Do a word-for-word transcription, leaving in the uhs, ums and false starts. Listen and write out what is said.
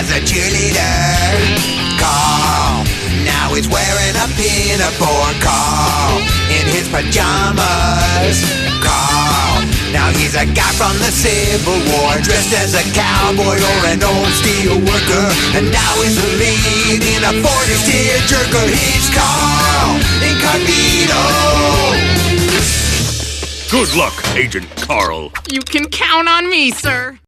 was a cheerleader. Carl, now he's wearing a pinafore. Carl, in his pajamas. Carl, now he's a guy from the Civil War, dressed as a cowboy or an old steel worker. And now he's the lead in a forties tearjerker. He's Carl Incognito. Good luck, Agent Carl. You can count on me, sir.